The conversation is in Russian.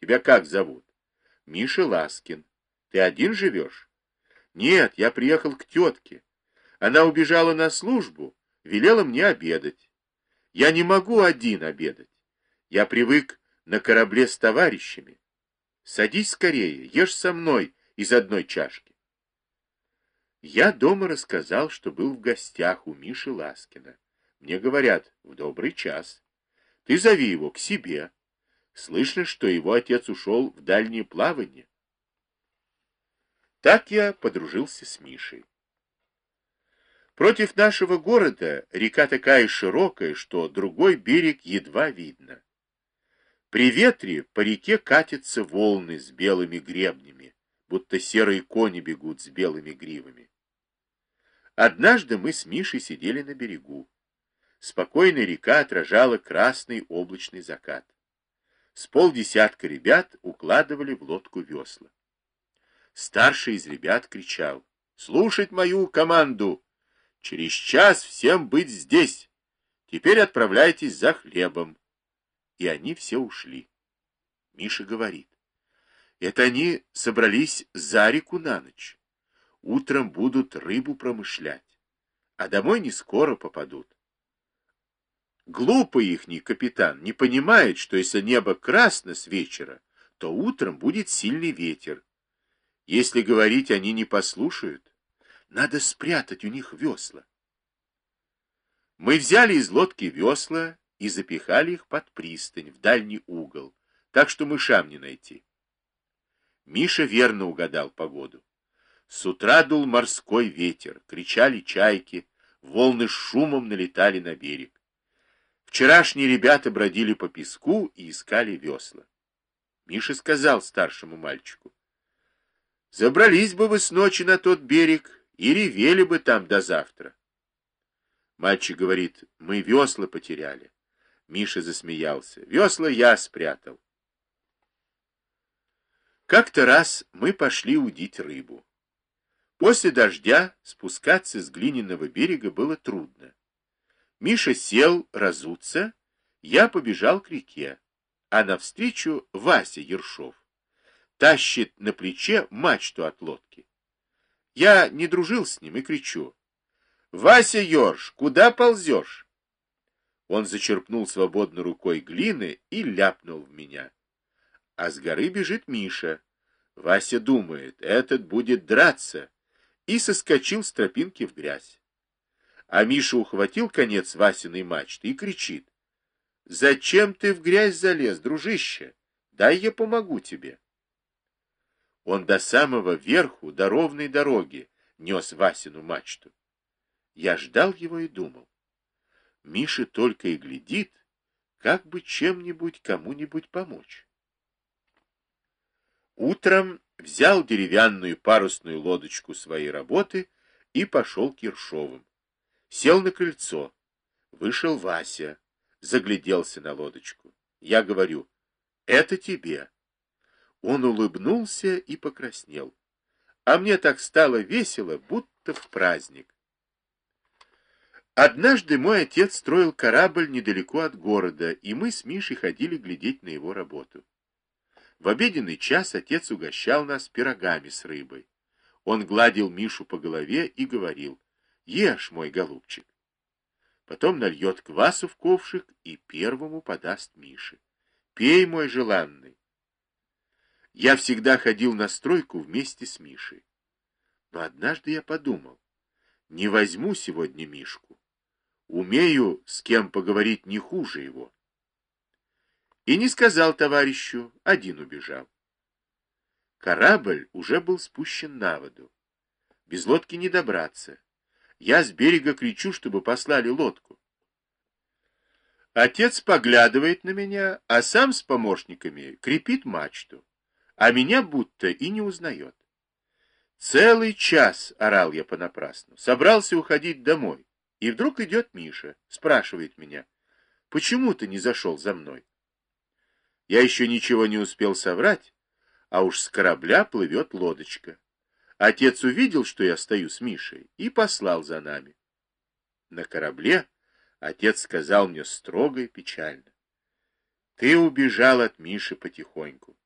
Тебя как зовут? Миша Ласкин. Ты один живешь? Нет, я приехал к тетке. Она убежала на службу, велела мне обедать. Я не могу один обедать. Я привык на корабле с товарищами. Садись скорее, ешь со мной из одной чашки. Я дома рассказал, что был в гостях у Миши Ласкина. Мне говорят, в добрый час. Ты зови его к себе. Слышно, что его отец ушел в дальнее плавание. Так я подружился с Мишей. Против нашего города река такая широкая, что другой берег едва видно. При ветре по реке катятся волны с белыми гребнями, будто серые кони бегут с белыми гривами. Однажды мы с Мишей сидели на берегу. Спокойная река отражала красный облачный закат. С полдесятка ребят укладывали в лодку весла. Старший из ребят кричал: «Слушать мою команду! Через час всем быть здесь! Теперь отправляйтесь за хлебом!» И они все ушли. Миша говорит: «Это они собрались за реку на ночь. Утром будут рыбу промышлять, а домой не скоро попадут. Глупый ихний капитан не понимает, что если небо красно с вечера, то утром будет сильный ветер. Если говорить, они не послушают. Надо спрятать у них весла». Мы взяли из лодки весла и запихали их под пристань, в дальний угол, так что мышам не найти. Миша верно угадал погоду. С утра дул морской ветер, кричали чайки, волны с шумом налетали на берег. Вчерашние ребята бродили по песку и искали весла. Миша сказал старшему мальчику: «Забрались бы вы с ночи на тот берег и ревели бы там до завтра». Мальчик говорит: «Мы весла потеряли». Миша засмеялся: «Весла я спрятал». Как-то раз мы пошли удить рыбу. После дождя спускаться с глиняного берега было трудно. Миша сел разуться, я побежал к реке, а навстречу Вася Ершов тащит на плече мачту от лодки. Я не дружил с ним и кричу: «Вася Ерш, куда ползешь?» Он зачерпнул свободной рукой глины и ляпнул в меня. А с горы бежит Миша. Вася думает, этот будет драться, и соскочил с тропинки в грязь. А Миша ухватил конец Васиной мачты и кричит: «Зачем ты в грязь залез, дружище? Дай я помогу тебе». Он до самого верху, до ровной дороги, нес Васину мачту. Я ждал его и думал: Миша только и глядит, как бы чем-нибудь кому-нибудь помочь. Утром взял деревянную парусную лодочку своей работы и пошел к Ершовым. Сел на крыльцо. Вышел Вася, загляделся на лодочку. Я говорю: «Это тебе». Он улыбнулся и покраснел. А мне так стало весело, будто в праздник. Однажды мой отец строил корабль недалеко от города, и мы с Мишей ходили глядеть на его работу. В обеденный час отец угощал нас пирогами с рыбой. Он гладил Мишу по голове и говорил: «Ешь, мой голубчик». Потом нальет квасу в ковшик и первому подаст Мише: «Пей, мой желанный». Я всегда ходил на стройку вместе с Мишей. Но однажды я подумал: не возьму сегодня Мишку. Умею с кем поговорить не хуже его. И не сказал товарищу, один убежал. Корабль уже был спущен на воду. Без лодки не добраться. Я с берега кричу, чтобы послали лодку. Отец поглядывает на меня, а сам с помощниками крепит мачту, а меня будто и не узнает. Целый час орал я понапрасну, собрался уходить домой, и вдруг идет Миша, спрашивает меня: «Почему ты не зашел за мной?» Я еще ничего не успел соврать, а уж с корабля плывет лодочка. Отец увидел, что я стою с Мишей, и послал за нами. На корабле отец сказал мне строго и печально: «Ты убежал от Миши потихоньку.